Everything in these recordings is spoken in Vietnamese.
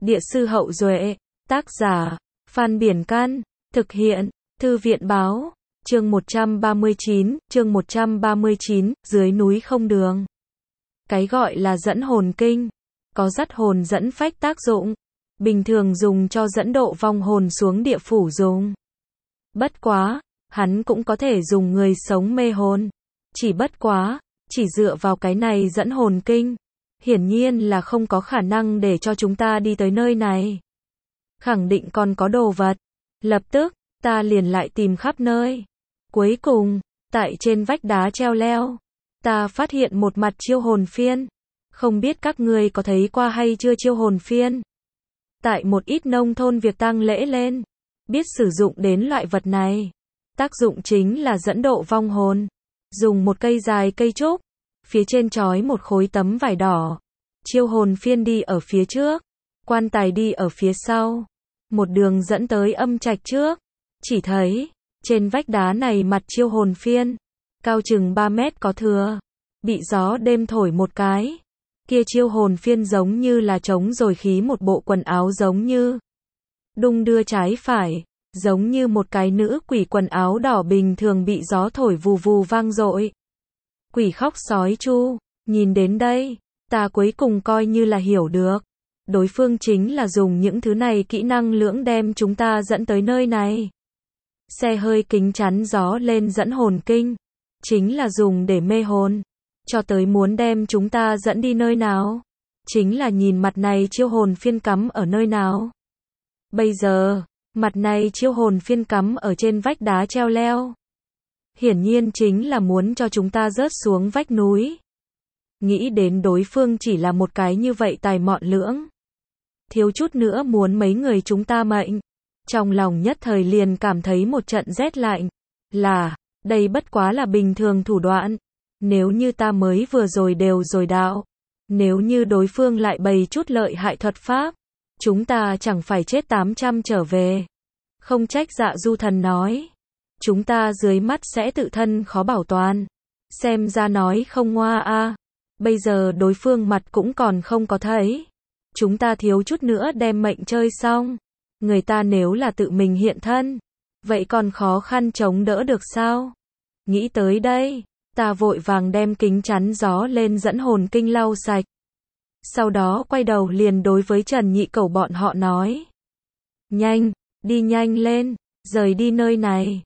Địa sư Hậu Duệ, tác giả, Phan Biển Căn, thực hiện, Thư viện báo, chương 139, dưới núi không đường. Cái gọi là dẫn hồn kinh, có dắt hồn dẫn phách tác dụng, bình thường dùng cho dẫn độ vong hồn xuống địa phủ dùng. Bất quá, hắn cũng có thể dùng người sống mê hồn. Chỉ dựa vào cái này dẫn hồn kinh, hiển nhiên là không có khả năng để cho chúng ta đi tới nơi này. Khẳng định còn có đồ vật. Lập tức, ta liền lại tìm khắp nơi. Cuối cùng, tại trên vách đá treo leo, ta phát hiện một mặt chiêu hồn phiên. Không biết các ngươi có thấy qua hay chưa chiêu hồn phiên? Tại một ít nông thôn việc tang lễ lên, biết sử dụng đến loại vật này. Tác dụng chính là dẫn độ vong hồn. Dùng một cây dài cây trúc, phía trên trói một khối tấm vải đỏ. Chiêu hồn phiên đi ở phía trước, quan tài đi ở phía sau. Một đường dẫn tới âm trạch trước. Chỉ thấy, trên vách đá này mặt chiêu hồn phiên, cao chừng 3 mét có thừa. Bị gió đêm thổi một cái. Kia chiêu hồn phiên giống như là trống rồi khí một bộ quần áo giống như đung đưa trái phải, giống như một cái nữ quỷ quần áo đỏ bình thường bị gió thổi vù vù vang dội. Quỷ khóc sói chu, nhìn đến đây, ta cuối cùng coi như là hiểu được. Đối phương chính là dùng những thứ này kỹ năng lưỡng đem chúng ta dẫn tới nơi này. Xe hơi kính chắn gió lên dẫn hồn kinh, chính là dùng để mê hồn. Cho tới muốn đem chúng ta dẫn đi nơi nào, chính là nhìn mặt này chiêu hồn phiên cắm ở nơi nào. Bây giờ, mặt này chiêu hồn phiên cắm ở trên vách đá treo leo. Hiển nhiên chính là muốn cho chúng ta rớt xuống vách núi. Nghĩ đến đối phương chỉ là một cái như vậy tài mọn lưỡng. Thiếu chút nữa muốn mấy người chúng ta mệnh. Trong lòng nhất thời liền cảm thấy một trận rét lạnh. Đây bất quá là bình thường thủ đoạn. Nếu như ta mới vừa rồi đều rồi đạo. Nếu như đối phương lại bày chút lợi hại thuật pháp, chúng ta chẳng phải chết 800 trở về. Không trách Dạ Du Thần nói. Chúng ta dưới mắt sẽ tự thân khó bảo toàn. Xem ra nói không ngoa a. Bây giờ đối phương mặt cũng còn không có thấy. Chúng ta thiếu chút nữa đem mệnh chơi xong. Người ta nếu là tự mình hiện thân, vậy còn khó khăn chống đỡ được sao? Nghĩ tới đây, ta vội vàng đem kính chắn gió lên dẫn hồn kinh lau sạch. Sau đó quay đầu liền đối với Trần Nhị Cẩu bọn họ nói. Nhanh, đi nhanh lên, rời đi nơi này.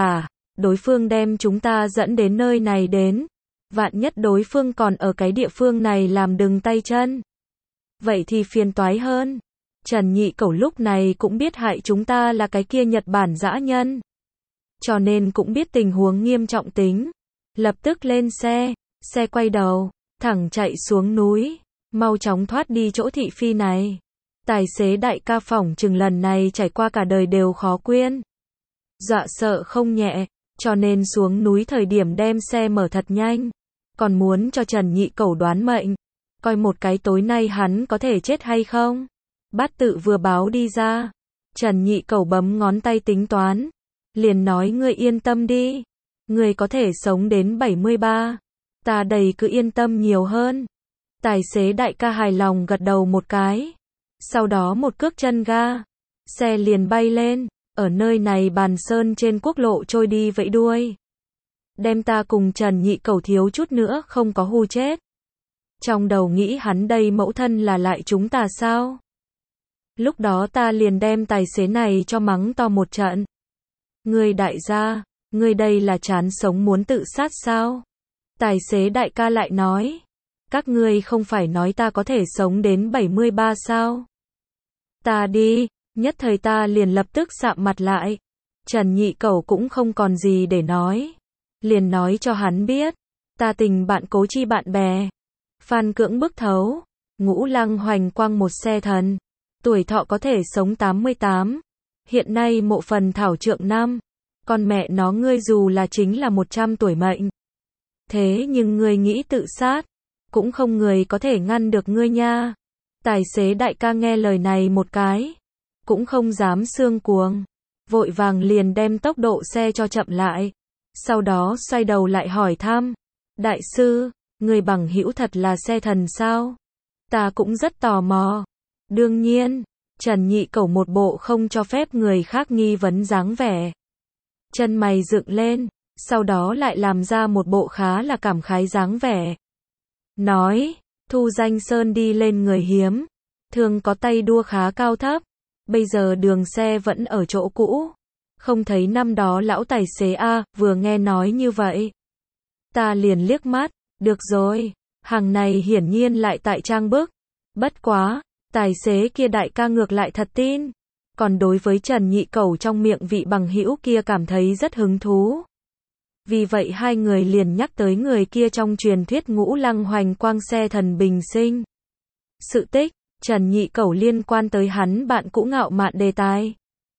Đối phương đem chúng ta dẫn đến nơi này đến. Vạn nhất đối phương còn ở cái địa phương này làm đừng tay chân. Vậy thì phiền toái hơn. Trần Nhị Cẩu lúc này cũng biết hại chúng ta là cái kia Nhật Bản dã nhân. Cho nên cũng biết tình huống nghiêm trọng tính. Lập tức lên xe quay đầu, thẳng chạy xuống núi, mau chóng thoát đi chỗ thị phi này. Tài xế đại ca phỏng chừng lần này trải qua cả đời đều khó quên. Dọa sợ không nhẹ, cho nên xuống núi thời điểm đem xe mở thật nhanh. Còn muốn cho Trần Nhị Cẩu đoán mệnh, coi một cái tối nay hắn có thể chết hay không. Bát tự vừa báo đi ra, Trần Nhị Cẩu bấm ngón tay tính toán, liền nói ngươi yên tâm đi, ngươi có thể sống đến 73, ta đầy cứ yên tâm nhiều hơn. Tài xế đại ca hài lòng gật đầu một cái, sau đó một cước chân ga, xe liền bay lên, ở nơi này Bàn Sơn trên quốc lộ trôi đi vẫy đuôi. Đem ta cùng Trần Nhị Cẩu thiếu chút nữa không có hù chết. Trong đầu nghĩ hắn đây mẫu thân là lại chúng ta sao? Lúc đó ta liền đem tài xế này cho mắng to một trận. Ngươi đại gia, ngươi đây là chán sống muốn tự sát sao? Tài xế đại ca lại nói. Các ngươi không phải nói ta có thể sống đến 73 sao? Ta đi, nhất thời ta liền lập tức sạm mặt lại. Trần Nhị Cẩu cũng không còn gì để nói. Liền nói cho hắn biết. Ta tình bạn cố chi bạn bè. Phan cưỡng bức thấu. Ngũ Lăng hoành quang một xe thần. Tuổi thọ có thể sống 88. Hiện nay mộ phần thảo trượng năm. Con mẹ nó ngươi dù là chính là 100 tuổi mệnh. Thế nhưng ngươi nghĩ tự sát. Cũng không người có thể ngăn được ngươi nha. Tài xế đại ca nghe lời này một cái. Cũng không dám xương cuồng. Vội vàng liền đem tốc độ xe cho chậm lại. Sau đó xoay đầu lại hỏi thăm. Đại sư, người bằng hữu thật là xe thần sao? Ta cũng rất tò mò. Đương nhiên, Trần Nhị Cẩu một bộ không cho phép người khác nghi vấn dáng vẻ. Chân mày dựng lên, sau đó lại làm ra một bộ khá là cảm khái dáng vẻ. Nói, Thu Danh Sơn đi lên người hiếm, thường có tay đua khá cao thấp, bây giờ đường xe vẫn ở chỗ cũ. Không thấy năm đó lão tài xế A, vừa nghe nói như vậy. Ta liền liếc mắt, được rồi, hàng này hiển nhiên lại tại trang bức. Bất quá, tài xế kia đại ca ngược lại thật tin. Còn đối với Trần Nhị Cẩu trong miệng vị bằng hữu kia cảm thấy rất hứng thú. Vì vậy hai người liền nhắc tới người kia trong truyền thuyết Ngũ Lăng Hoành Quang xe thần bình sinh. Sự tích, Trần Nhị Cẩu liên quan tới hắn bạn cũ Ngạo Mạn đề tài.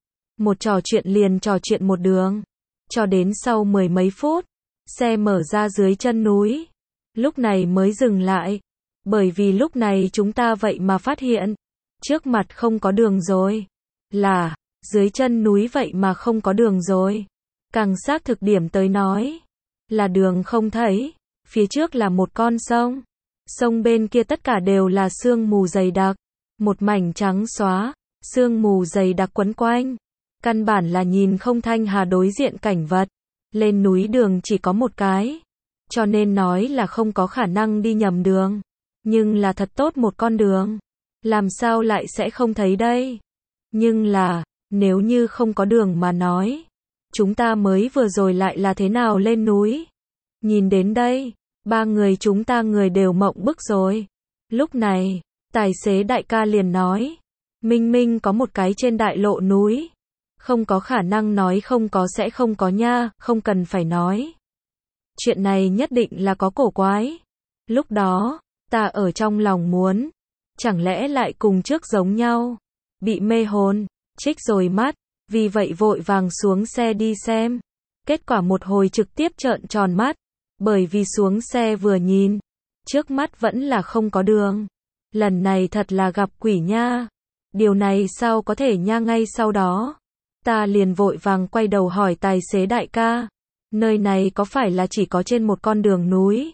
Một trò chuyện liền trò chuyện một đường. Cho đến sau 10 mấy phút, xe mở ra dưới chân núi. Lúc này mới dừng lại. Bởi vì lúc này chúng ta vậy mà phát hiện. Trước mặt không có đường rồi. Là, dưới chân núi vậy mà không có đường rồi. Càng xác thực điểm tới nói. Là đường không thấy. Phía trước là một con sông. Sông bên kia tất cả đều là sương mù dày đặc. Một mảnh trắng xóa. Sương mù dày đặc quấn quanh. Căn bản là nhìn không thanh hà đối diện cảnh vật. Lên núi đường chỉ có một cái. Cho nên nói là không có khả năng đi nhầm đường. Nhưng là thật tốt một con đường. Làm sao lại sẽ không thấy đây? Nhưng là, nếu như không có đường mà nói. Chúng ta mới vừa rồi lại là thế nào lên núi? Nhìn đến đây, ba người chúng ta người đều mộng bức rồi. Lúc này, tài xế đại ca liền nói. Minh Minh có một cái trên đại lộ núi. Không có khả năng nói không có sẽ không có nha, không cần phải nói. Chuyện này nhất định là có cổ quái. Lúc đó, ta ở trong lòng muốn. Chẳng lẽ lại cùng trước giống nhau? Bị mê hồn, trích rồi mắt. Vì vậy vội vàng xuống xe đi xem. Kết quả một hồi trực tiếp trợn tròn mắt. Bởi vì xuống xe vừa nhìn. Trước mắt vẫn là không có đường. Lần này thật là gặp quỷ nha. Điều này sao có thể nha ngay sau đó. Ta liền vội vàng quay đầu hỏi tài xế đại ca. Nơi này có phải là chỉ có trên một con đường núi?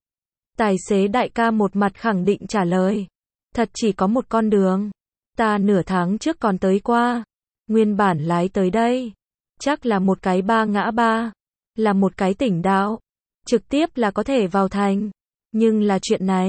Tài xế đại ca một mặt khẳng định trả lời. Thật chỉ có một con đường. Ta nửa tháng trước còn tới qua. Nguyên bản lái tới đây. Chắc là một cái ba ngã ba. Là một cái tỉnh đạo. Trực tiếp là có thể vào thành. Nhưng là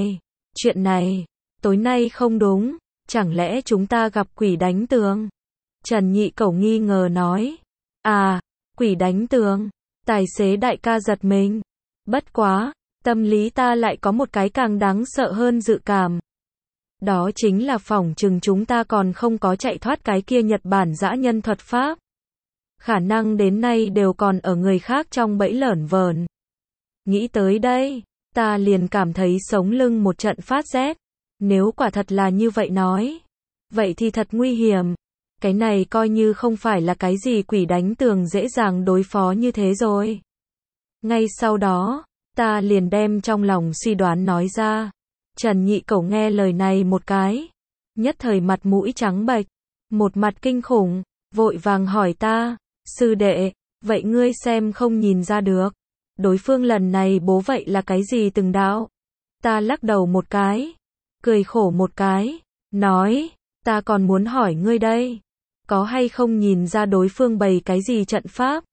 chuyện này, tối nay không đúng. Chẳng lẽ chúng ta gặp quỷ đánh tường? Trần Nhị Cẩu nghi ngờ nói. À, quỷ đánh tường. Tài xế đại ca giật mình. Bất quá, tâm lý ta lại có một cái càng đáng sợ hơn dự cảm. Đó chính là phỏng chừng chúng ta còn không có chạy thoát cái kia Nhật Bản dã nhân thuật pháp. Khả năng đến nay đều còn ở người khác trong bẫy lởn vởn. Nghĩ tới đây, ta liền cảm thấy sống lưng một trận phát rét. Nếu quả thật là như vậy nói. Vậy thì thật nguy hiểm. Cái này coi như không phải là cái gì quỷ đánh tường dễ dàng đối phó như thế rồi. Ngay sau đó, ta liền đem trong lòng suy đoán nói ra. Trần Nhị Cẩu nghe lời này một cái. Nhất thời mặt mũi trắng bệch. Một mặt kinh khủng. Vội vàng hỏi ta. Sư đệ, vậy ngươi xem không nhìn ra được. Đối phương lần này bố vậy là cái gì từng đạo? Ta lắc đầu một cái. Cười khổ một cái. Nói, ta còn muốn hỏi ngươi đây. Có hay không nhìn ra đối phương bày cái gì trận pháp?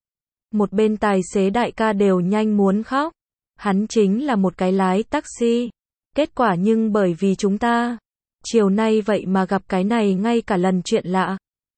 Một bên tài xế đại ca đều nhanh muốn khóc. Hắn chính là một cái lái taxi. Kết quả nhưng bởi vì chúng ta, chiều nay vậy mà gặp cái này ngay cả lần chuyện lạ.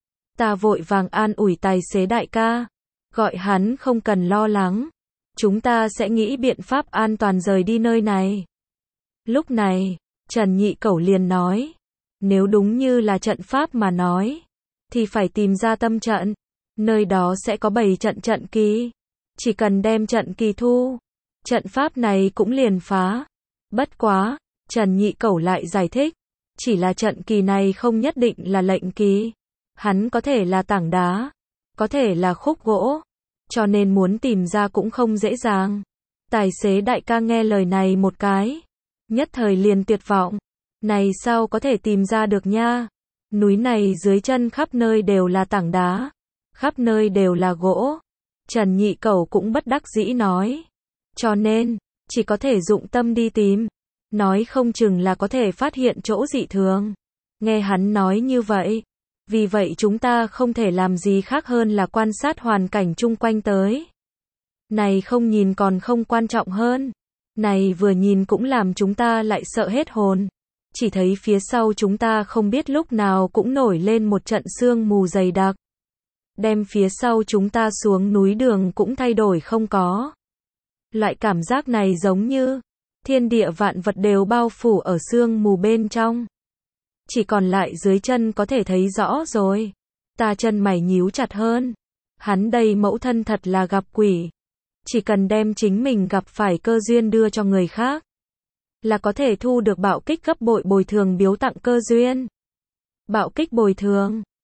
Ta vội vàng an ủi tài xế đại ca. Gọi hắn không cần lo lắng. Chúng ta sẽ nghĩ biện pháp an toàn rời đi nơi này. Lúc này, Trần Nhị Cẩu liền nói. Nếu đúng như là trận pháp mà nói. Thì phải tìm ra tâm trận. Nơi đó sẽ có 7 trận kỳ. Chỉ cần đem trận kỳ thu. Trận pháp này cũng liền phá. Bất quá, Trần Nhị Cẩu lại giải thích. Chỉ là trận kỳ này không nhất định là lệnh kỳ. Hắn có thể là tảng đá. Có thể là khúc gỗ. Cho nên muốn tìm ra cũng không dễ dàng. Tài xế đại ca nghe lời này một cái. Nhất thời liền tuyệt vọng. Này sao có thể tìm ra được nha. Núi này dưới chân khắp nơi đều là tảng đá. Khắp nơi đều là gỗ. Trần Nhị Cẩu cũng bất đắc dĩ nói. Cho nên, chỉ có thể dụng tâm đi tìm. Nói không chừng là có thể phát hiện chỗ dị thường. Nghe hắn nói như vậy. Vì vậy chúng ta không thể làm gì khác hơn là quan sát hoàn cảnh chung quanh tới. Này không nhìn còn không quan trọng hơn. Này vừa nhìn cũng làm chúng ta lại sợ hết hồn. Chỉ thấy phía sau chúng ta không biết lúc nào cũng nổi lên một trận sương mù dày đặc. Đem phía sau chúng ta xuống núi đường cũng thay đổi không có. Loại cảm giác này giống như thiên địa vạn vật đều bao phủ ở sương mù bên trong. Chỉ còn lại dưới chân có thể thấy rõ rồi. Ta chân mày nhíu chặt hơn. Hắn đây mẫu thân thật là gặp quỷ. Chỉ cần đem chính mình gặp phải cơ duyên đưa cho người khác, là có thể thu được bạo kích gấp bội bồi thường biếu tặng cơ duyên. Bạo kích bồi thường.